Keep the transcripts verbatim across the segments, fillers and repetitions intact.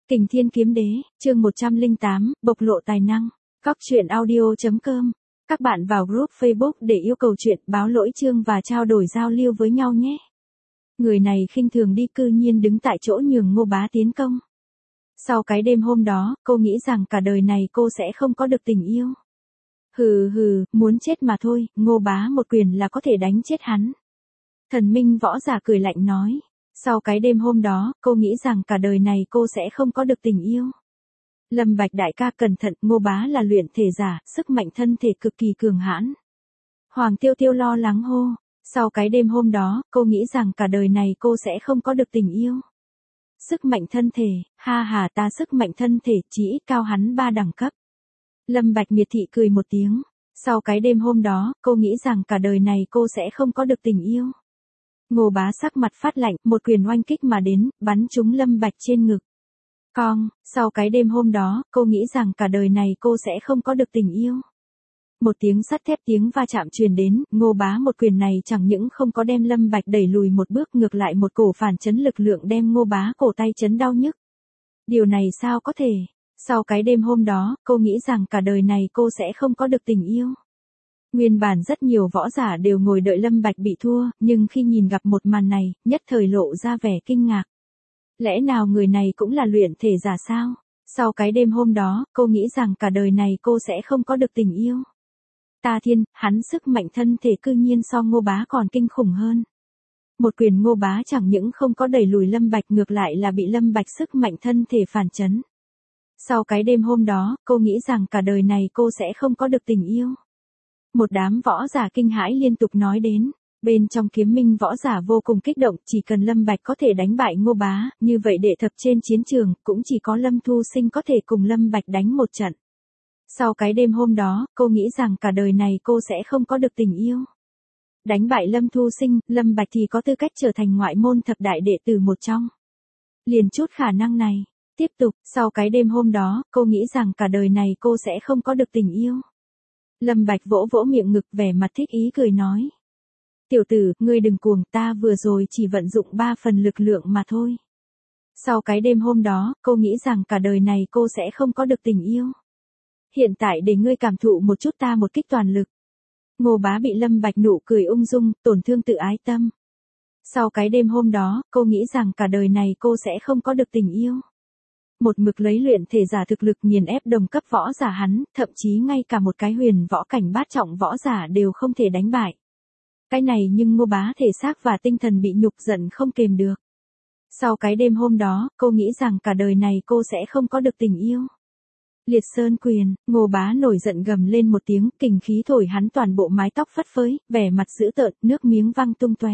Kình Thiên Kiếm Đế, chương một trăm lẻ tám, bộc lộ tài năng. Góc truyện audio.com. Các bạn vào group Facebook để yêu cầu chuyện, báo lỗi chương và trao đổi giao lưu với nhau nhé. Người này khinh thường đi cư nhiên đứng tại chỗ nhường Ngô Bá tiến công. Sau cái đêm hôm đó, cô nghĩ rằng cả đời này cô sẽ không có được tình yêu. Hừ hừ, muốn chết mà thôi, Ngô Bá một quyền là có thể đánh chết hắn. Thần Minh Võ Giả cười lạnh nói. Sau cái đêm hôm đó, cô nghĩ rằng cả đời này cô sẽ không có được tình yêu. Lâm Bạch đại ca cẩn thận, Ngô Bá là luyện thể giả, sức mạnh thân thể cực kỳ cường hãn. Hoàng Tiêu Tiêu lo lắng hô. Sau cái đêm hôm đó, cô nghĩ rằng cả đời này cô sẽ không có được tình yêu. Sức mạnh thân thể, ha ha ta sức mạnh thân thể chỉ ít cao hắn ba đẳng cấp. Lâm Bạch miệt thị cười một tiếng. Sau cái đêm hôm đó, cô nghĩ rằng cả đời này cô sẽ không có được tình yêu. Ngô Bá sắc mặt phát lạnh, một quyền oanh kích mà đến, bắn trúng Lâm Bạch trên ngực. Cong, sau cái đêm hôm đó, cô nghĩ rằng cả đời này cô sẽ không có được tình yêu. Một tiếng sắt thép tiếng va chạm truyền đến, Ngô Bá một quyền này chẳng những không có đem Lâm Bạch đẩy lùi một bước, ngược lại một cổ phản chấn lực lượng đem Ngô Bá cổ tay chấn đau nhức. Điều này sao có thể? Sau cái đêm hôm đó, cô nghĩ rằng cả đời này cô sẽ không có được tình yêu. Nguyên bản rất nhiều võ giả đều ngồi đợi Lâm Bạch bị thua, nhưng khi nhìn gặp một màn này, nhất thời lộ ra vẻ kinh ngạc. Lẽ nào người này cũng là luyện thể giả sao? Sau cái đêm hôm đó, cô nghĩ rằng cả đời này cô sẽ không có được tình yêu. Ta thiên, hắn sức mạnh thân thể cư nhiên so Ngô Bá còn kinh khủng hơn. Một quyền Ngô Bá chẳng những không có đẩy lùi Lâm Bạch, ngược lại là bị Lâm Bạch sức mạnh thân thể phản chấn. Sau cái đêm hôm đó, cô nghĩ rằng cả đời này cô sẽ không có được tình yêu. Một đám võ giả kinh hãi liên tục nói đến. Bên trong Kiếm Minh võ giả vô cùng kích động, chỉ cần Lâm Bạch có thể đánh bại Ngô Bá, như vậy đệ thập trên chiến trường, cũng chỉ có Lâm Thu Sinh có thể cùng Lâm Bạch đánh một trận. Sau cái đêm hôm đó, cô nghĩ rằng cả đời này cô sẽ không có được tình yêu. Đánh bại Lâm Thu Sinh, Lâm Bạch thì có tư cách trở thành ngoại môn thập đại đệ tử một trong. Liền chút khả năng này. Tiếp tục, sau cái đêm hôm đó, cô nghĩ rằng cả đời này cô sẽ không có được tình yêu. Lâm Bạch vỗ vỗ miệng ngực vẻ mặt thích ý cười nói. Tiểu tử, ngươi đừng cuồng, ta vừa rồi chỉ vận dụng ba phần lực lượng mà thôi. Sau cái đêm hôm đó, cô nghĩ rằng cả đời này cô sẽ không có được tình yêu. Hiện tại để ngươi cảm thụ một chút ta một kích toàn lực. Ngô Bá bị Lâm Bạch nụ cười ung dung, tổn thương tự ái tâm. Sau cái đêm hôm đó, cô nghĩ rằng cả đời này cô sẽ không có được tình yêu. Một mực lấy luyện thể giả thực lực nghiền ép đồng cấp võ giả hắn, thậm chí ngay cả một cái huyền võ cảnh bát trọng võ giả đều không thể đánh bại. Cái này nhưng Ngô Bá thể xác và tinh thần bị nhục giận không kềm được. Sau cái đêm hôm đó, cô nghĩ rằng cả đời này cô sẽ không có được tình yêu. Liệt Sơn Quyền, Ngô Bá nổi giận gầm lên một tiếng, kình khí thổi hắn toàn bộ mái tóc phất phới, vẻ mặt dữ tợn, nước miếng văng tung tóe.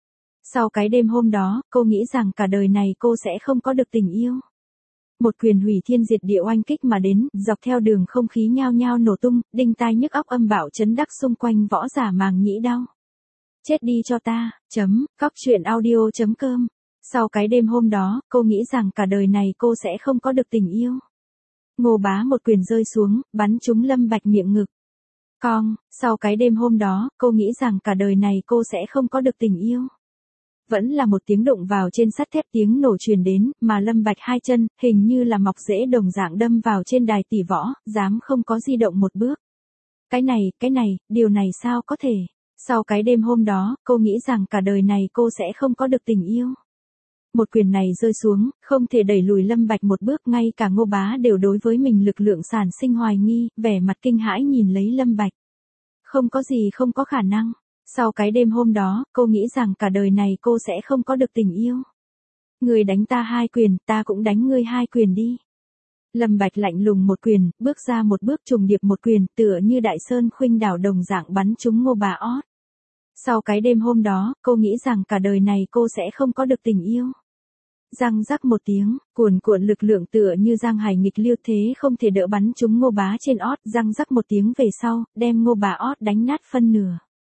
Sau cái đêm hôm đó, cô nghĩ rằng cả đời này cô sẽ không có được tình yêu. Một quyền hủy thiên diệt địa oanh kích mà đến, dọc theo đường không khí nhao nhao nổ tung, đinh tai nhức óc âm bạo chấn đắc xung quanh võ giả màng nhĩ đau. Chết đi cho ta, chấm, góc truyện audio.com. Sau cái đêm hôm đó, cô nghĩ rằng cả đời này cô sẽ không có được tình yêu. Ngô Bá một quyền rơi xuống, bắn trúng Lâm Bạch miệng ngực. Cong, sau cái đêm hôm đó, cô nghĩ rằng cả đời này cô sẽ không có được tình yêu. Vẫn là một tiếng đụng vào trên sắt thép tiếng nổ truyền đến, mà Lâm Bạch hai chân, hình như là mọc rễ đồng dạng đâm vào trên đài tỷ võ, dám không có di động một bước. Cái này, cái này, điều này sao có thể? Sau cái đêm hôm đó, cô nghĩ rằng cả đời này cô sẽ không có được tình yêu. Một quyền này rơi xuống, không thể đẩy lùi Lâm Bạch một bước, ngay cả Ngô Bá đều đối với mình lực lượng sản sinh hoài nghi, vẻ mặt kinh hãi nhìn lấy Lâm Bạch. Không có gì không có khả năng. Sau cái đêm hôm đó, cô nghĩ rằng cả đời này cô sẽ không có được tình yêu. Ngươi đánh ta hai quyền, ta cũng đánh ngươi hai quyền đi. Lâm Bạch lạnh lùng một quyền, bước ra một bước trùng điệp một quyền, tựa như đại sơn khuynh đảo đồng dạng bắn trúng Ngô Bá ót. Sau cái đêm hôm đó, cô nghĩ rằng cả đời này cô sẽ không có được tình yêu. Răng rắc một tiếng, cuồn cuộn lực lượng tựa như giang hải nghịch lưu thế không thể đỡ bắn trúng Ngô Bá trên ót, răng rắc một tiếng về sau, đem Ngô Bá ót đánh nát phân nửa.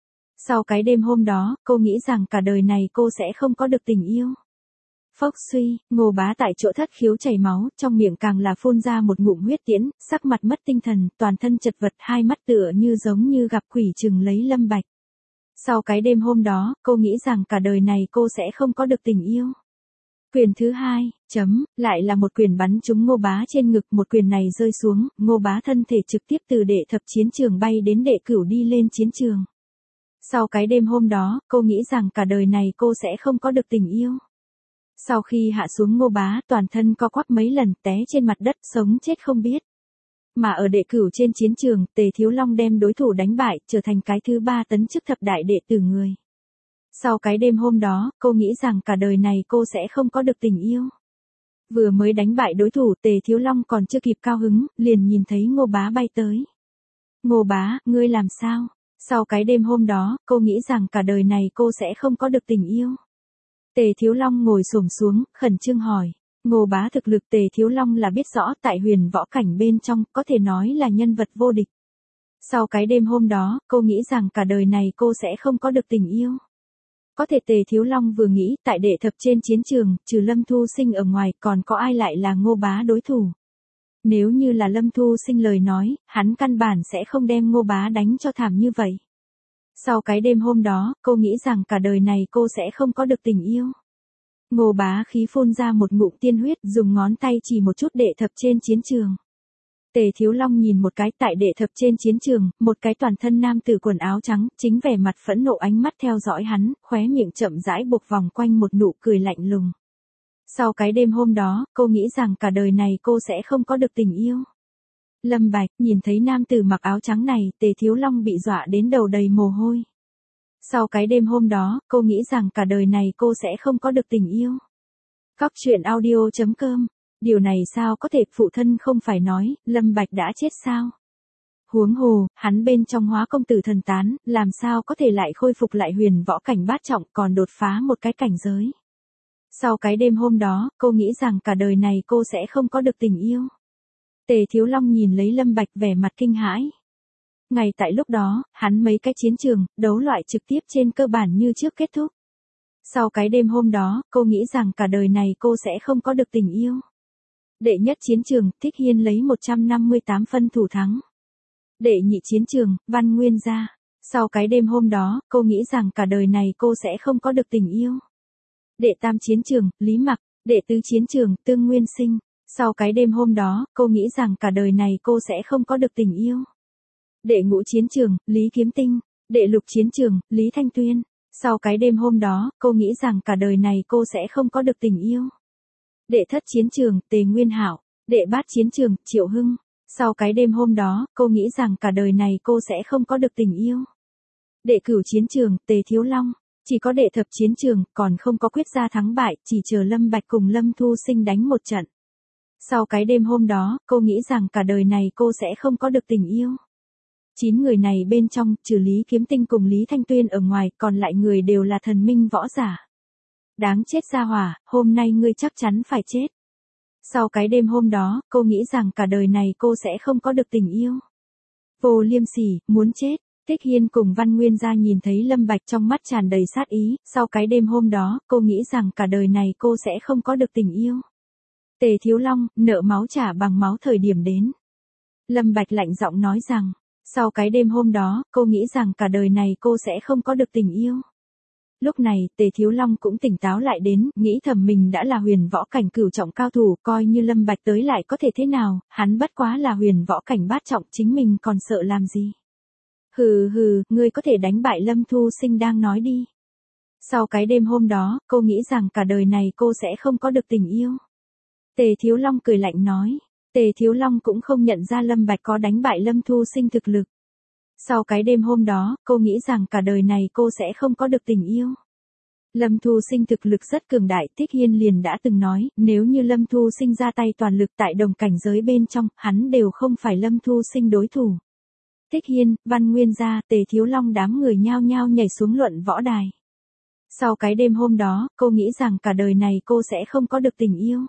Sau cái đêm hôm đó, cô nghĩ rằng cả đời này cô sẽ không có được tình yêu. Phốc suy, Ngô Bá tại chỗ thất khiếu chảy máu, trong miệng càng là phun ra một ngụm huyết tiễn, sắc mặt mất tinh thần, toàn thân chật vật, hai mắt tựa như giống như gặp quỷ chừng lấy Lâm Bạch. Sau cái đêm hôm đó, cô nghĩ rằng cả đời này cô sẽ không có được tình yêu. Quyền thứ hai, chấm, lại là một quyền bắn trúng Ngô Bá trên ngực, một quyền này rơi xuống, Ngô Bá thân thể trực tiếp từ đệ thập chiến trường bay đến đệ cửu đi lên chiến trường. Sau cái đêm hôm đó, cô nghĩ rằng cả đời này cô sẽ không có được tình yêu. Sau khi hạ xuống Ngô Bá toàn thân co quắp mấy lần té trên mặt đất sống chết không biết. Mà ở đệ cửu trên chiến trường, Tề Thiếu Long đem đối thủ đánh bại, trở thành cái thứ ba tấn chức thập đại đệ tử người. Sau cái đêm hôm đó, cô nghĩ rằng cả đời này cô sẽ không có được tình yêu. Vừa mới đánh bại đối thủ, Tề Thiếu Long còn chưa kịp cao hứng, liền nhìn thấy Ngô Bá bay tới. Ngô Bá, ngươi làm sao? Sau cái đêm hôm đó, cô nghĩ rằng cả đời này cô sẽ không có được tình yêu. Tề Thiếu Long ngồi xổm xuống, khẩn trương hỏi. Ngô Bá thực lực Tề Thiếu Long là biết rõ, tại huyền võ cảnh bên trong, có thể nói là nhân vật vô địch. Sau cái đêm hôm đó, cô nghĩ rằng cả đời này cô sẽ không có được tình yêu. Có thể Tề Thiếu Long vừa nghĩ, tại đệ thập trên chiến trường, trừ Lâm Thu Sinh ở ngoài, còn có ai lại là Ngô Bá đối thủ. Nếu như là Lâm Thu Sinh lời nói, hắn căn bản sẽ không đem Ngô Bá đánh cho thảm như vậy. Sau cái đêm hôm đó, cô nghĩ rằng cả đời này cô sẽ không có được tình yêu. Ngô Bá khí phun ra một ngụm tiên huyết, dùng ngón tay chỉ một chút đệ thập trên chiến trường. Tề Thiếu Long nhìn một cái, tại đệ thập trên chiến trường, một cái toàn thân nam tử quần áo trắng, chính vẻ mặt phẫn nộ ánh mắt theo dõi hắn, khóe miệng chậm rãi buộc vòng quanh một nụ cười lạnh lùng. Sau cái đêm hôm đó, cô nghĩ rằng cả đời này cô sẽ không có được tình yêu. Lâm Bạch, nhìn thấy nam tử mặc áo trắng này, Tề Thiếu Long bị dọa đến đầu đầy mồ hôi. Sau cái đêm hôm đó, cô nghĩ rằng cả đời này cô sẽ không có được tình yêu. Cóc truyện audio chấm com. Điều này sao có thể, phụ thân không phải nói, Lâm Bạch đã chết sao? Huống hồ, hắn bên trong hóa công tử thần tán, làm sao có thể lại khôi phục lại huyền võ cảnh bát trọng, còn đột phá một cái cảnh giới. Sau cái đêm hôm đó, cô nghĩ rằng cả đời này cô sẽ không có được tình yêu. Tề Thiếu Long nhìn lấy Lâm Bạch vẻ mặt kinh hãi. Ngay tại lúc đó, hắn mấy cái chiến trường, đấu loại trực tiếp trên cơ bản như trước kết thúc. Sau cái đêm hôm đó, cô nghĩ rằng cả đời này cô sẽ không có được tình yêu. Đệ nhất chiến trường, Thích Hiên lấy một trăm năm mươi tám phân thủ thắng. Đệ nhị chiến trường, Văn Nguyên gia. Sau cái đêm hôm đó, cô nghĩ rằng cả đời này cô sẽ không có được tình yêu. Đệ tam chiến trường, Lý Mặc. Đệ tứ chiến trường, Tương Nguyên Sinh. Sau cái đêm hôm đó, cô nghĩ rằng cả đời này cô sẽ không có được tình yêu. Đệ ngũ chiến trường, Lý Kiếm Tinh. Đệ lục chiến trường, Lý Thanh Tuyên. Sau cái đêm hôm đó, cô nghĩ rằng cả đời này cô sẽ không có được tình yêu. Đệ thất chiến trường, Tề Nguyên Hạo. Đệ bát chiến trường, Triệu Hưng. Sau cái đêm hôm đó, cô nghĩ rằng cả đời này cô sẽ không có được tình yêu. Đệ cửu chiến trường, Tề Thiếu Long. Chỉ có đệ thập chiến trường, còn không có quyết ra thắng bại, chỉ chờ Lâm Bạch cùng Lâm Thu Sinh đánh một trận. Sau cái đêm hôm đó, cô nghĩ rằng cả đời này cô sẽ không có được tình yêu. Chín người này bên trong, trừ Lý Kiếm Tinh cùng Lý Thanh Tuyên ở ngoài, còn lại người đều là thần minh võ giả. Đáng chết gia hỏa, hôm nay ngươi chắc chắn phải chết. Sau cái đêm hôm đó, cô nghĩ rằng cả đời này cô sẽ không có được tình yêu. Vô Liêm Sỉ, muốn chết. Thích Hiên cùng Văn Nguyên gia nhìn thấy Lâm Bạch trong mắt tràn đầy sát ý, sau cái đêm hôm đó, cô nghĩ rằng cả đời này cô sẽ không có được tình yêu. Tề Thiếu Long, nợ máu trả bằng máu thời điểm đến. Lâm Bạch lạnh giọng nói rằng, sau cái đêm hôm đó, cô nghĩ rằng cả đời này cô sẽ không có được tình yêu. Lúc này, Tề Thiếu Long cũng tỉnh táo lại đến, nghĩ thầm mình đã là huyền võ cảnh cửu trọng cao thủ, coi như Lâm Bạch tới lại có thể thế nào, hắn bất quá là huyền võ cảnh bát trọng, chính mình còn sợ làm gì. Hừ hừ, ngươi có thể đánh bại Lâm Thu Sinh đang nói đi. Sau cái đêm hôm đó, cô nghĩ rằng cả đời này cô sẽ không có được tình yêu. Tề Thiếu Long cười lạnh nói. Tề Thiếu Long cũng không nhận ra Lâm Bạch có đánh bại Lâm Thu Sinh thực lực. Sau cái đêm hôm đó, cô nghĩ rằng cả đời này cô sẽ không có được tình yêu. Lâm Thu Sinh thực lực rất cường đại, Thích Hiên liền đã từng nói, nếu như Lâm Thu Sinh ra tay toàn lực tại đồng cảnh giới bên trong, hắn đều không phải Lâm Thu Sinh đối thủ. Thích Hiên, Văn Nguyên gia, Tề Thiếu Long đám người nhao nhao nhảy xuống luận võ đài. Sau cái đêm hôm đó, cô nghĩ rằng cả đời này cô sẽ không có được tình yêu.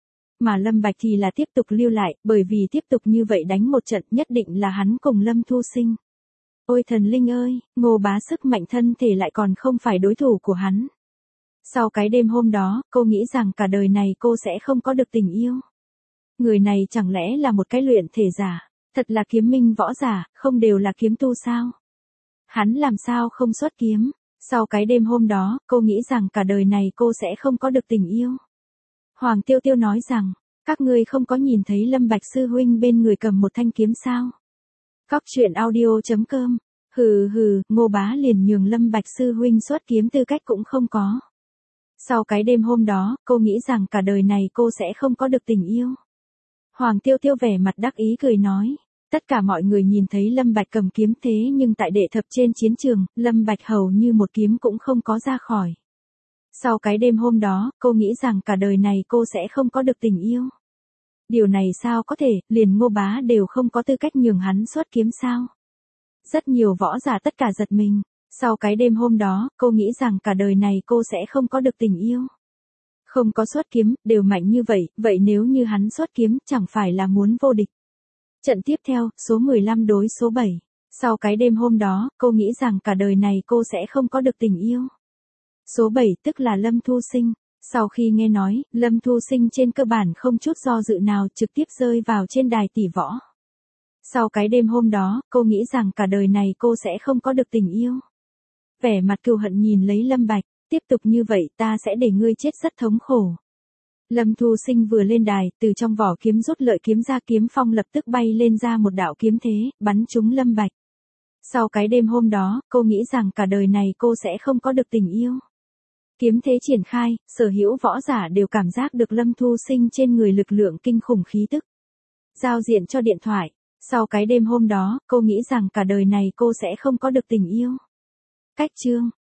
Mà Lâm Bạch thì là tiếp tục lưu lại, bởi vì tiếp tục như vậy đánh một trận nhất định là hắn cùng Lâm Thu Sinh. Ôi thần linh ơi, Ngô Bá sức mạnh thân thể lại còn không phải đối thủ của hắn. Sau cái đêm hôm đó, cô nghĩ rằng cả đời này cô sẽ không có được tình yêu. Người này chẳng lẽ là một cái luyện thể giả, thật là kiếm minh võ giả, không đều là kiếm tu sao? Hắn làm sao không xuất kiếm? Sau cái đêm hôm đó, cô nghĩ rằng cả đời này cô sẽ không có được tình yêu. Hoàng Tiêu Tiêu nói rằng, các ngươi không có nhìn thấy Lâm Bạch sư huynh bên người cầm một thanh kiếm sao? Cóc truyện audio chấm com. Hừ hừ, Ngô Bá liền nhường Lâm Bạch sư huynh xuất kiếm tư cách cũng không có. Sau cái đêm hôm đó, cô nghĩ rằng cả đời này cô sẽ không có được tình yêu. Hoàng Tiêu Tiêu vẻ mặt đắc ý cười nói. Tất cả mọi người nhìn thấy Lâm Bạch cầm kiếm thế nhưng tại đệ thập trên chiến trường, Lâm Bạch hầu như một kiếm cũng không có ra khỏi. Sau cái đêm hôm đó, cô nghĩ rằng cả đời này cô sẽ không có được tình yêu. Điều này sao có thể, liền Ngô Bá đều không có tư cách nhường hắn xuất kiếm sao? Rất nhiều võ giả tất cả giật mình. Sau cái đêm hôm đó, cô nghĩ rằng cả đời này cô sẽ không có được tình yêu. Không có xuất kiếm, đều mạnh như vậy, vậy nếu như hắn xuất kiếm, chẳng phải là muốn vô địch. Trận tiếp theo, số mười lăm đối số bảy. Sau cái đêm hôm đó, cô nghĩ rằng cả đời này cô sẽ không có được tình yêu. Số bảy tức là Lâm Thu Sinh. Sau khi nghe nói, Lâm Thu Sinh trên cơ bản không chút do dự nào trực tiếp rơi vào trên đài tỷ võ. Sau cái đêm hôm đó, cô nghĩ rằng cả đời này cô sẽ không có được tình yêu. Vẻ mặt cừu hận nhìn lấy Lâm Bạch, tiếp tục như vậy ta sẽ để ngươi chết rất thống khổ. Lâm Thu Sinh vừa lên đài, từ trong vỏ kiếm rút lợi kiếm ra, kiếm phong lập tức bay lên ra một đạo kiếm thế, bắn trúng Lâm Bạch. Sau cái đêm hôm đó, cô nghĩ rằng cả đời này cô sẽ không có được tình yêu. Kiếm thế triển khai, sở hữu võ giả đều cảm giác được Lâm Thu Sinh trên người lực lượng kinh khủng khí tức. Giao diện cho điện thoại. Sau cái đêm hôm đó, cô nghĩ rằng cả đời này cô sẽ không có được tình yêu. Cách chương